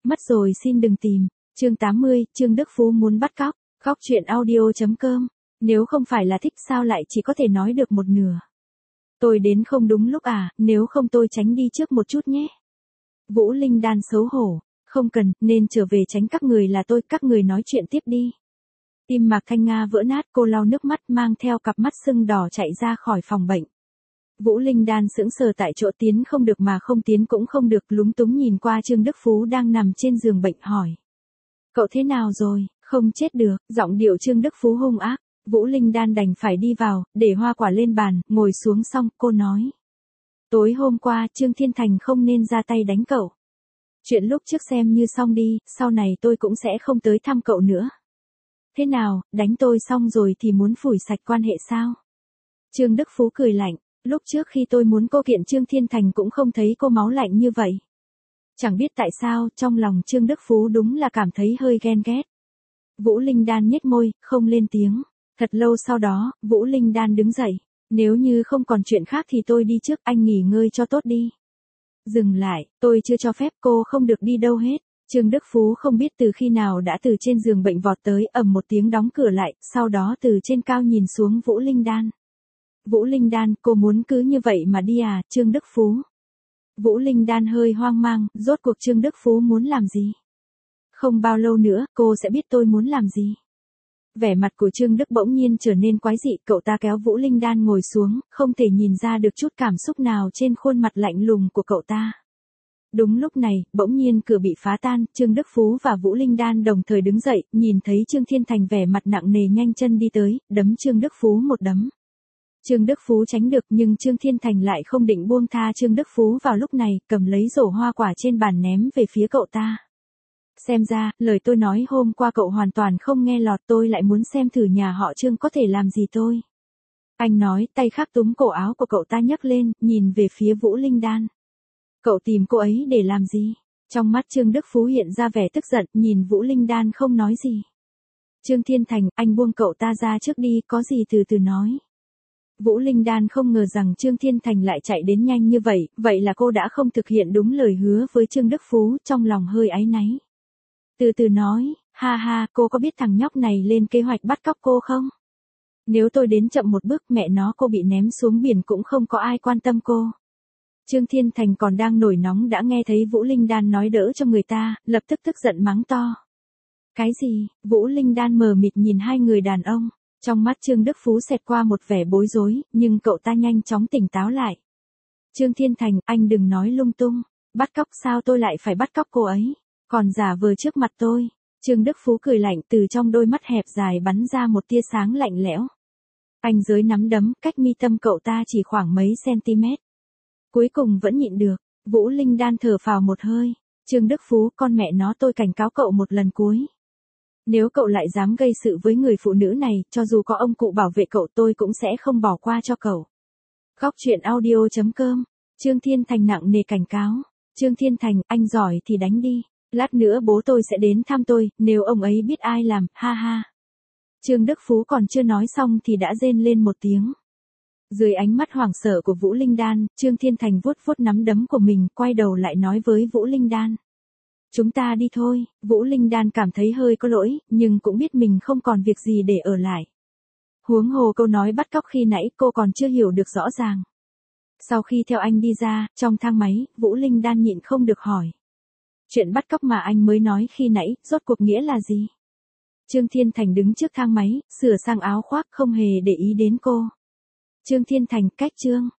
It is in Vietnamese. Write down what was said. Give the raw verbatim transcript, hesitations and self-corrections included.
Mất rồi xin đừng tìm. Chương tám mươi, Trương Đức Phú muốn bắt cóc. Góc truyện audio.com. Nếu không phải là thích sao lại chỉ có thể nói được một nửa. Tôi đến không đúng lúc à, nếu không tôi tránh đi trước một chút nhé. Vũ Linh Đan xấu hổ. Không cần, nên trở về tránh các người là tôi, các người nói chuyện tiếp đi. Tim Mạc Thanh Nga vỡ nát, cô lau nước mắt mang theo cặp mắt sưng đỏ chạy ra khỏi phòng bệnh. Vũ Linh Đan sững sờ tại chỗ, tiến không được mà không tiến cũng không được, lúng túng nhìn qua Trương Đức Phú đang nằm trên giường bệnh hỏi. Cậu thế nào rồi, không chết được, giọng điệu Trương Đức Phú hung ác. Vũ Linh Đan đành phải đi vào, để hoa quả lên bàn, ngồi xuống xong, cô nói. Tối hôm qua Trương Thiên Thành không nên ra tay đánh cậu. Chuyện lúc trước xem như xong đi, sau này tôi cũng sẽ không tới thăm cậu nữa. Thế nào, đánh tôi xong rồi thì muốn phủi sạch quan hệ sao? Trương Đức Phú cười lạnh, lúc trước khi tôi muốn cô kiện Trương Thiên Thành cũng không thấy cô máu lạnh như vậy. Chẳng biết tại sao, trong lòng Trương Đức Phú đúng là cảm thấy hơi ghen ghét. Vũ Linh Đan nhếch môi, không lên tiếng. Thật lâu sau đó, Vũ Linh Đan đứng dậy. Nếu như không còn chuyện khác thì tôi đi trước, anh nghỉ ngơi cho tốt đi. Dừng lại, tôi chưa cho phép cô không được đi đâu hết. Trương Đức Phú không biết từ khi nào đã từ trên giường bệnh vọt tới, ầm một tiếng đóng cửa lại, sau đó từ trên cao nhìn xuống Vũ Linh Đan. Vũ Linh Đan, cô muốn cứ như vậy mà đi à, Trương Đức Phú? Vũ Linh Đan hơi hoang mang, rốt cuộc Trương Đức Phú muốn làm gì? Không bao lâu nữa, cô sẽ biết tôi muốn làm gì. Vẻ mặt của Trương Đức bỗng nhiên trở nên quái dị, cậu ta kéo Vũ Linh Đan ngồi xuống, không thể nhìn ra được chút cảm xúc nào trên khuôn mặt lạnh lùng của cậu ta. Đúng lúc này, bỗng nhiên cửa bị phá tan, Trương Đức Phú và Vũ Linh Đan đồng thời đứng dậy, nhìn thấy Trương Thiên Thành vẻ mặt nặng nề nhanh chân đi tới, đấm Trương Đức Phú một đấm. Trương Đức Phú tránh được nhưng Trương Thiên Thành lại không định buông tha Trương Đức Phú vào lúc này, cầm lấy rổ hoa quả trên bàn ném về phía cậu ta. Xem ra, lời tôi nói hôm qua cậu hoàn toàn không nghe lọt, tôi lại muốn xem thử nhà họ Trương có thể làm gì tôi. Anh nói, tay khắc túm cổ áo của cậu ta nhấc lên, nhìn về phía Vũ Linh Đan. Cậu tìm cô ấy để làm gì? Trong mắt Trương Đức Phú hiện ra vẻ tức giận, nhìn Vũ Linh Đan không nói gì. Trương Thiên Thành, anh buông cậu ta ra trước đi, có gì từ từ nói. Vũ Linh Đan không ngờ rằng Trương Thiên Thành lại chạy đến nhanh như vậy, vậy là cô đã không thực hiện đúng lời hứa với Trương Đức Phú, trong lòng hơi áy náy. Từ từ nói, ha ha, cô có biết thằng nhóc này lên kế hoạch bắt cóc cô không? Nếu tôi đến chậm một bước, mẹ nó cô bị ném xuống biển cũng không có ai quan tâm cô. Trương Thiên Thành còn đang nổi nóng đã nghe thấy Vũ Linh Đan nói đỡ cho người ta, lập tức tức giận mắng to. Cái gì? Vũ Linh Đan mờ mịt nhìn hai người đàn ông. Trong mắt Trương Đức Phú xẹt qua một vẻ bối rối, nhưng cậu ta nhanh chóng tỉnh táo lại. Trương Thiên Thành, anh đừng nói lung tung. Bắt cóc sao tôi lại phải bắt cóc cô ấy? Còn giả vờ trước mặt tôi. Trương Đức Phú cười lạnh, từ trong đôi mắt hẹp dài bắn ra một tia sáng lạnh lẽo. Anh giới nắm đấm, cách mi tâm cậu ta chỉ khoảng mấy cm. Cuối cùng vẫn nhịn được. Vũ Linh Đan thở phào một hơi. Trương Đức Phú, con mẹ nó, tôi cảnh cáo cậu một lần cuối. Nếu cậu lại dám gây sự với người phụ nữ này, cho dù có ông cụ bảo vệ cậu tôi cũng sẽ không bỏ qua cho cậu. Góc truyện audio.com. Trương Thiên Thành nặng nề cảnh cáo. Trương Thiên Thành, anh giỏi thì đánh đi. Lát nữa bố tôi sẽ đến thăm tôi, nếu ông ấy biết ai làm, ha ha. Trương Đức Phú còn chưa nói xong thì đã rên lên một tiếng. Dưới ánh mắt hoảng sợ của Vũ Linh Đan, Trương Thiên Thành vuốt vuốt nắm đấm của mình, quay đầu lại nói với Vũ Linh Đan. Chúng ta đi thôi. Vũ Linh Đan cảm thấy hơi có lỗi, nhưng cũng biết mình không còn việc gì để ở lại. Huống hồ câu nói bắt cóc khi nãy cô còn chưa hiểu được rõ ràng. Sau khi theo anh đi ra, trong thang máy, Vũ Linh Đan nhịn không được hỏi. Chuyện bắt cóc mà anh mới nói khi nãy, rốt cuộc nghĩa là gì? Trương Thiên Thành đứng trước thang máy, sửa sang áo khoác không hề để ý đến cô. Trương Thiên Thành, cách Trương.